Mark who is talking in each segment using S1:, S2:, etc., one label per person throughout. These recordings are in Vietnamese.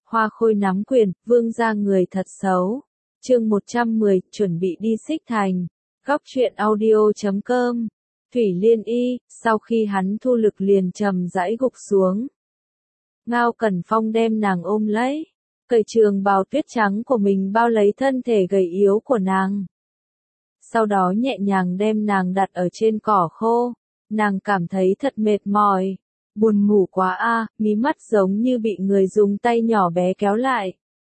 S1: Hoa Khôi nắm quyền, vương gia người thật xấu. Chương 110, chuẩn bị đi Xích Thành. Góc truyện audio.com. Thủy Liên Y, sau khi hắn thu lực liền trầm rãi gục xuống. Ngao Cẩn Phong đem nàng ôm lấy, cởi trường bào tuyết trắng của mình bao lấy thân thể gầy yếu của nàng. Sau đó nhẹ nhàng đem nàng đặt ở trên cỏ khô, nàng cảm thấy thật mệt mỏi, buồn ngủ quá a, mí mắt giống như bị người dùng tay nhỏ bé kéo lại.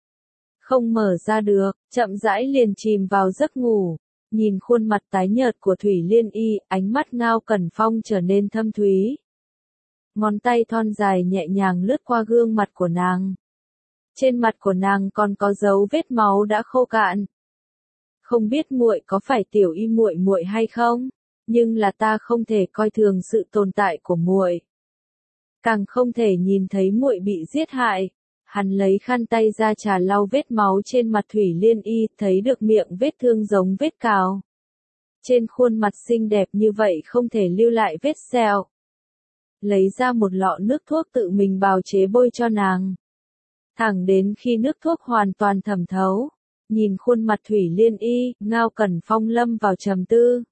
S1: Không mở ra được, chậm rãi liền chìm vào giấc ngủ, nhìn khuôn mặt tái nhợt của Thủy Liên Y, ánh mắt Ngao Cẩn Phong trở nên thâm thúy. Ngón tay thon dài nhẹ nhàng lướt qua gương mặt của nàng. Trên mặt của nàng còn có dấu vết máu đã khô cạn. Không biết muội có phải Tiểu Y muội muội hay không, nhưng là ta không thể coi thường sự tồn tại của muội. Càng không thể nhìn thấy muội bị giết hại. Hắn lấy khăn tay ra trà lau vết máu trên mặt Thủy Liên Y, thấy được miệng vết thương giống vết cào. Trên khuôn mặt xinh đẹp như vậy không thể lưu lại vết sẹo. Lấy ra một lọ nước thuốc tự mình bào chế bôi cho nàng. Thẳng đến khi nước thuốc hoàn toàn thẩm thấu, nhìn khuôn mặt Thủy Liên Y, Ngao Cẩn Phong lâm vào trầm tư.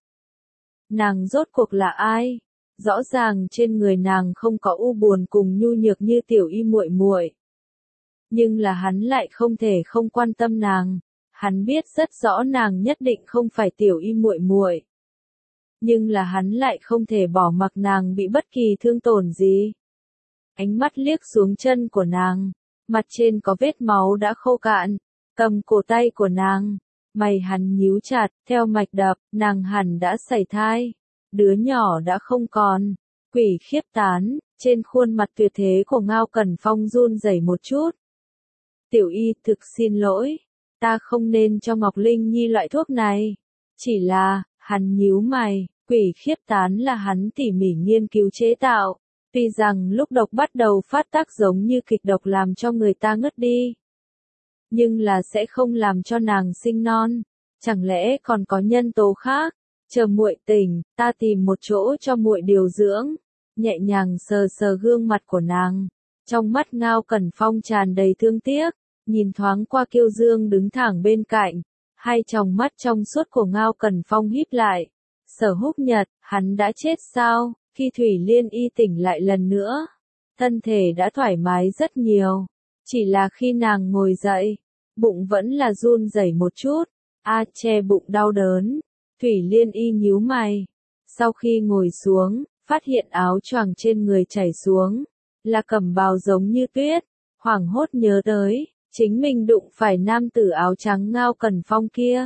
S1: Nàng rốt cuộc là ai? Rõ ràng trên người nàng không có u buồn cùng nhu nhược như Tiểu Y muội muội. Nhưng là hắn lại không thể không quan tâm nàng, hắn biết rất rõ nàng nhất định không phải Tiểu Y muội muội. Nhưng là hắn lại không thể bỏ mặc nàng bị bất kỳ thương tổn gì. Ánh mắt liếc xuống chân của nàng, mặt trên có vết máu đã khô cạn, cầm cổ tay của nàng, mày hắn nhíu chặt, theo mạch đập, nàng hẳn đã sảy thai, đứa nhỏ đã không còn. Quỷ khiếp tán, trên khuôn mặt tuyệt thế của Ngao Cẩn Phong run rẩy một chút. Tiểu Y, thực xin lỗi, ta không nên cho Ngọc Linh Nhi loại thuốc này. Chỉ là, hắn nhíu mày, quỷ khiếp tán là hắn tỉ mỉ nghiên cứu chế tạo. Tuy rằng lúc độc bắt đầu phát tác giống như kịch độc làm cho người ta ngất đi. Nhưng là sẽ không làm cho nàng sinh non. Chẳng lẽ còn có nhân tố khác? Chờ muội tỉnh, ta tìm một chỗ cho muội điều dưỡng. Nhẹ nhàng sờ sờ gương mặt của nàng. Trong mắt Ngao Cẩn Phong tràn đầy thương tiếc. Nhìn thoáng qua Kiêu Dương đứng thẳng bên cạnh, hai tròng mắt trong suốt của Ngao Cẩn Phong híp lại. Sở Húc Nhật, hắn đã chết sao? Khi Thủy Liên Y tỉnh lại lần nữa, thân thể đã thoải mái rất nhiều. Chỉ là khi nàng ngồi dậy, bụng vẫn là run rẩy một chút. Che bụng đau đớn. Thủy Liên Y nhíu mày. Sau khi ngồi xuống, phát hiện áo choàng trên người chảy xuống, là cẩm bào giống như tuyết. Hoảng hốt nhớ tới, chính mình đụng phải nam tử áo trắng Ngao Cẩn Phong kia.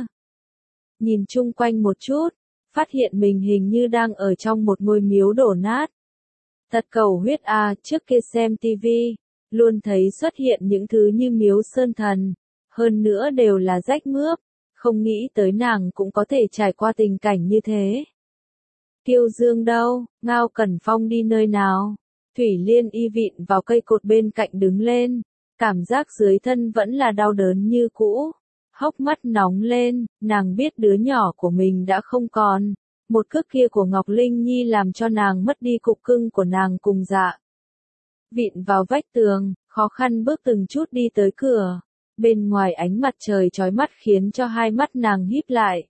S1: Nhìn chung quanh một chút, phát hiện mình hình như đang ở trong một ngôi miếu đổ nát. Thật cầu huyết a, trước kia xem tivi, luôn thấy xuất hiện những thứ như miếu sơn thần, hơn nữa đều là rách mướp, không nghĩ tới nàng cũng có thể trải qua tình cảnh như thế. Kiêu Dương đâu, Ngao Cẩn Phong đi nơi nào? Thủy Liên Y vịn vào cây cột bên cạnh đứng lên, cảm giác dưới thân vẫn là đau đớn như cũ. Hốc mắt nóng lên, nàng biết đứa nhỏ của mình đã không còn. Một cước kia của Ngọc Linh Nhi làm cho nàng mất đi cục cưng của nàng cùng dạ. Vịn vào vách tường, khó khăn bước từng chút đi tới cửa. Bên ngoài ánh mặt trời chói mắt khiến cho hai mắt nàng híp lại.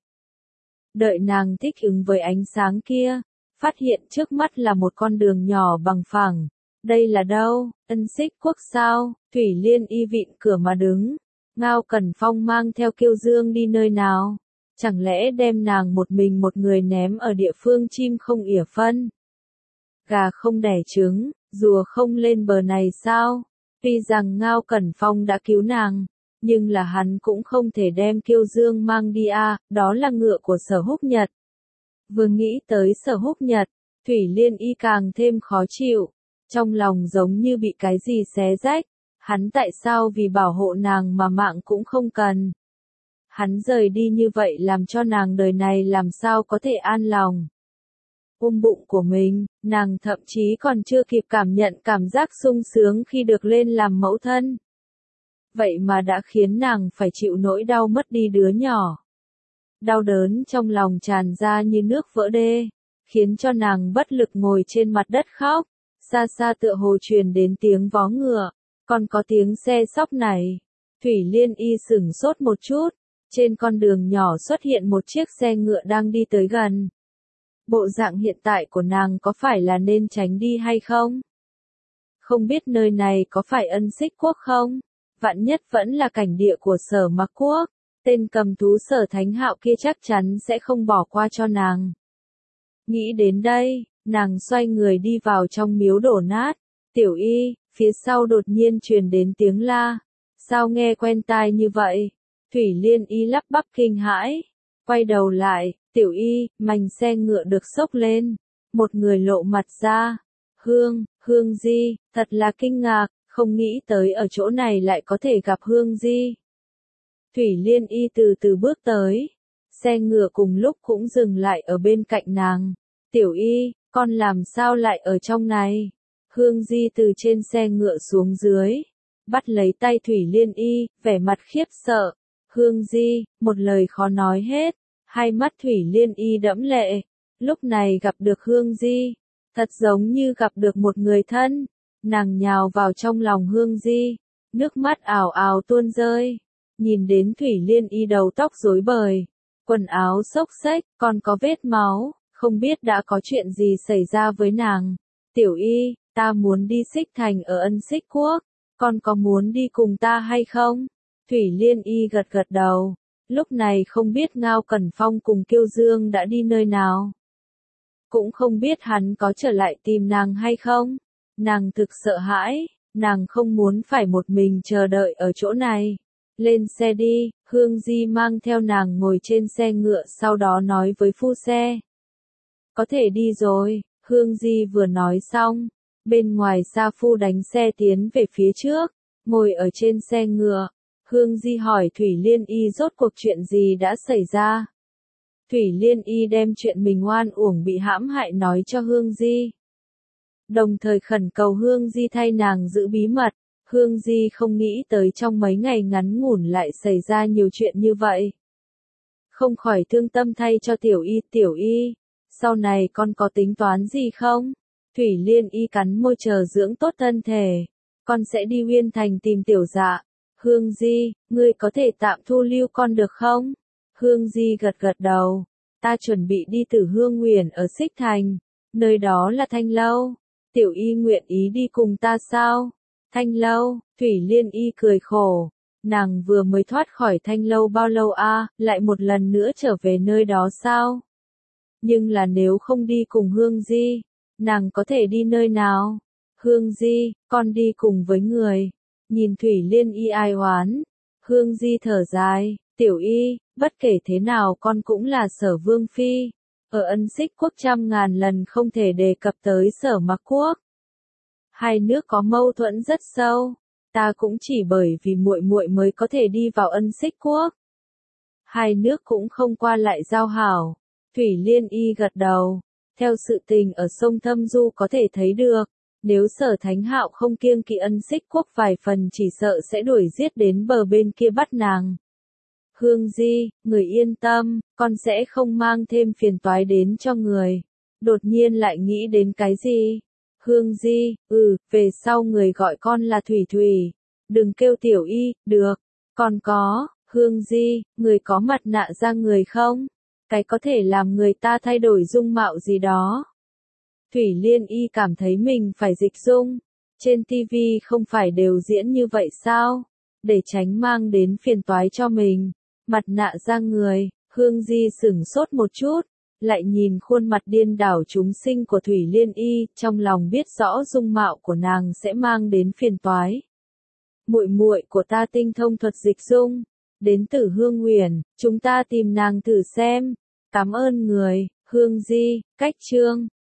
S1: Đợi nàng thích ứng với ánh sáng kia, phát hiện trước mắt là một con đường nhỏ bằng phẳng. Đây là đâu? Ân Xích Quốc sao? Thủy Liên Y vịn cửa mà đứng. Ngao Cẩn Phong mang theo Kiêu Dương đi nơi nào? Chẳng lẽ đem nàng một mình một người ném ở địa phương chim không ỉa phân? Gà không đẻ trứng, rùa không lên bờ này sao? Tuy rằng Ngao Cẩn Phong đã cứu nàng, nhưng là hắn cũng không thể đem Kiêu Dương mang đi đó là ngựa của Sở Húc Nhật. Vừa nghĩ tới Sở Húc Nhật, Thủy Liên Y càng thêm khó chịu, trong lòng giống như bị cái gì xé rách. Hắn tại sao vì bảo hộ nàng mà mạng cũng không cần? Hắn rời đi như vậy làm cho nàng đời này làm sao có thể an lòng? Ôm bụng của mình, nàng thậm chí còn chưa kịp cảm nhận cảm giác sung sướng khi được lên làm mẫu thân. Vậy mà đã khiến nàng phải chịu nỗi đau mất đi đứa nhỏ. Đau đớn trong lòng tràn ra như nước vỡ đê, khiến cho nàng bất lực ngồi trên mặt đất khóc. Xa xa tựa hồ truyền đến tiếng vó ngựa. Còn có tiếng xe xóc này. Thủy Liên Y sửng sốt một chút. Trên con đường nhỏ xuất hiện một chiếc xe ngựa đang đi tới gần. Bộ dạng hiện tại của nàng có phải là nên tránh đi hay không? Không biết nơi này có phải Ân Xích Quốc không? Vạn nhất vẫn là cảnh địa của Sở Mặc Quốc. Tên cầm thú Sở Thánh Hạo kia chắc chắn sẽ không bỏ qua cho nàng. Nghĩ đến đây, nàng xoay người đi vào trong miếu đổ nát. Tiểu Y, phía sau đột nhiên truyền đến tiếng la. Sao nghe quen tai như vậy? Thủy Liên Y lắp bắp kinh hãi. Quay đầu lại, Tiểu Y, mành xe ngựa được xốc lên. Một người lộ mặt ra. Hương Di, thật là kinh ngạc, không nghĩ tới ở chỗ này lại có thể gặp Hương Di. Thủy Liên Y từ từ bước tới. Xe ngựa cùng lúc cũng dừng lại ở bên cạnh nàng. Tiểu Y, con làm sao lại ở trong này? Hương Di từ trên xe ngựa xuống dưới. Bắt lấy tay Thủy Liên Y, vẻ mặt khiếp sợ. Hương Di, một lời khó nói hết. Hai mắt Thủy Liên Y đẫm lệ. Lúc này gặp được Hương Di. Thật giống như gặp được một người thân. Nàng nhào vào trong lòng Hương Di. Nước mắt ào ào tuôn rơi. Nhìn đến Thủy Liên Y đầu tóc rối bời. Quần áo xốc xếch, còn có vết máu. Không biết đã có chuyện gì xảy ra với nàng. Tiểu Y, ta muốn đi Xích Thành ở Ân Xích Quốc. Con có muốn đi cùng ta hay không? Thủy Liên Y gật gật đầu. Lúc này không biết Ngao Cẩn Phong cùng Kiêu Dương đã đi nơi nào. Cũng không biết hắn có trở lại tìm nàng hay không. Nàng thực sợ hãi, nàng không muốn phải một mình chờ đợi ở chỗ này. Lên xe đi, Hương Di mang theo nàng ngồi trên xe ngựa sau đó nói với phu xe. Có thể đi rồi, Hương Di vừa nói xong. Bên ngoài sa phu đánh xe tiến về phía trước, ngồi ở trên xe ngựa. Hương Di hỏi Thủy Liên Y rốt cuộc chuyện gì đã xảy ra. Thủy Liên Y đem chuyện mình oan uổng bị hãm hại nói cho Hương Di. Đồng thời khẩn cầu Hương Di thay nàng giữ bí mật. Hương Di không nghĩ tới trong mấy ngày ngắn ngủn lại xảy ra nhiều chuyện như vậy. Không khỏi thương tâm thay cho Tiểu Y, sau này con có tính toán gì không? Thủy Liên Y cắn môi chờ dưỡng tốt thân thể. Con sẽ đi Uyên Thành tìm Tiểu Dạ. Hương Di, ngươi có thể tạm thu lưu con được không? Hương Di gật gật đầu. Ta chuẩn bị đi Tử Hương Nguyền ở Xích Thành. Nơi đó là Thanh Lâu. Tiểu Y nguyện ý đi cùng ta sao? Thanh Lâu, Thủy Liên Y cười khổ. Nàng vừa mới thoát khỏi Thanh Lâu bao lâu lại một lần nữa trở về nơi đó sao? Nhưng là nếu không đi cùng Hương Di, nàng có thể đi nơi nào? Hương Di, con đi cùng với người. Nhìn Thủy Liên Y ai oán. Hương Di thở dài, Tiểu Y, bất kể thế nào con cũng là Sở Vương Phi. Ở Ân Xích Quốc trăm ngàn lần không thể đề cập tới Sở Mặc Quốc. Hai nước có mâu thuẫn rất sâu. Ta cũng chỉ bởi vì muội muội mới có thể đi vào Ân Xích Quốc. Hai nước cũng không qua lại giao hảo. Thủy Liên Y gật đầu. Theo sự tình ở sông Thâm Du có thể thấy được. Nếu Sở Thánh Hạo không kiêng kỵ Ân Xích Quốc vài phần chỉ sợ sẽ đuổi giết đến bờ bên kia bắt nàng. Hương Di, người yên tâm, con sẽ không mang thêm phiền toái đến cho người. Đột nhiên lại nghĩ đến cái gì? Hương Di, về sau người gọi con là Thủy Thủy. Đừng kêu Tiểu Y, được. Còn có, Hương Di, người có mặt nạ da người không? Cái có thể làm người ta thay đổi dung mạo gì đó. Thủy Liên Y cảm thấy mình phải dịch dung. Trên TV không phải đều diễn như vậy sao? Để tránh mang đến phiền toái cho mình. Mặt nạ da người, Hương Di sửng sốt một chút. Lại nhìn khuôn mặt điên đảo chúng sinh của Thủy Liên Y, trong lòng biết rõ dung mạo của nàng sẽ mang đến phiền toái. Muội muội của ta tinh thông thuật dịch dung, đến Tử Hương Nguyền, chúng ta tìm nàng thử xem. Cảm ơn người, Hương Di, cách chương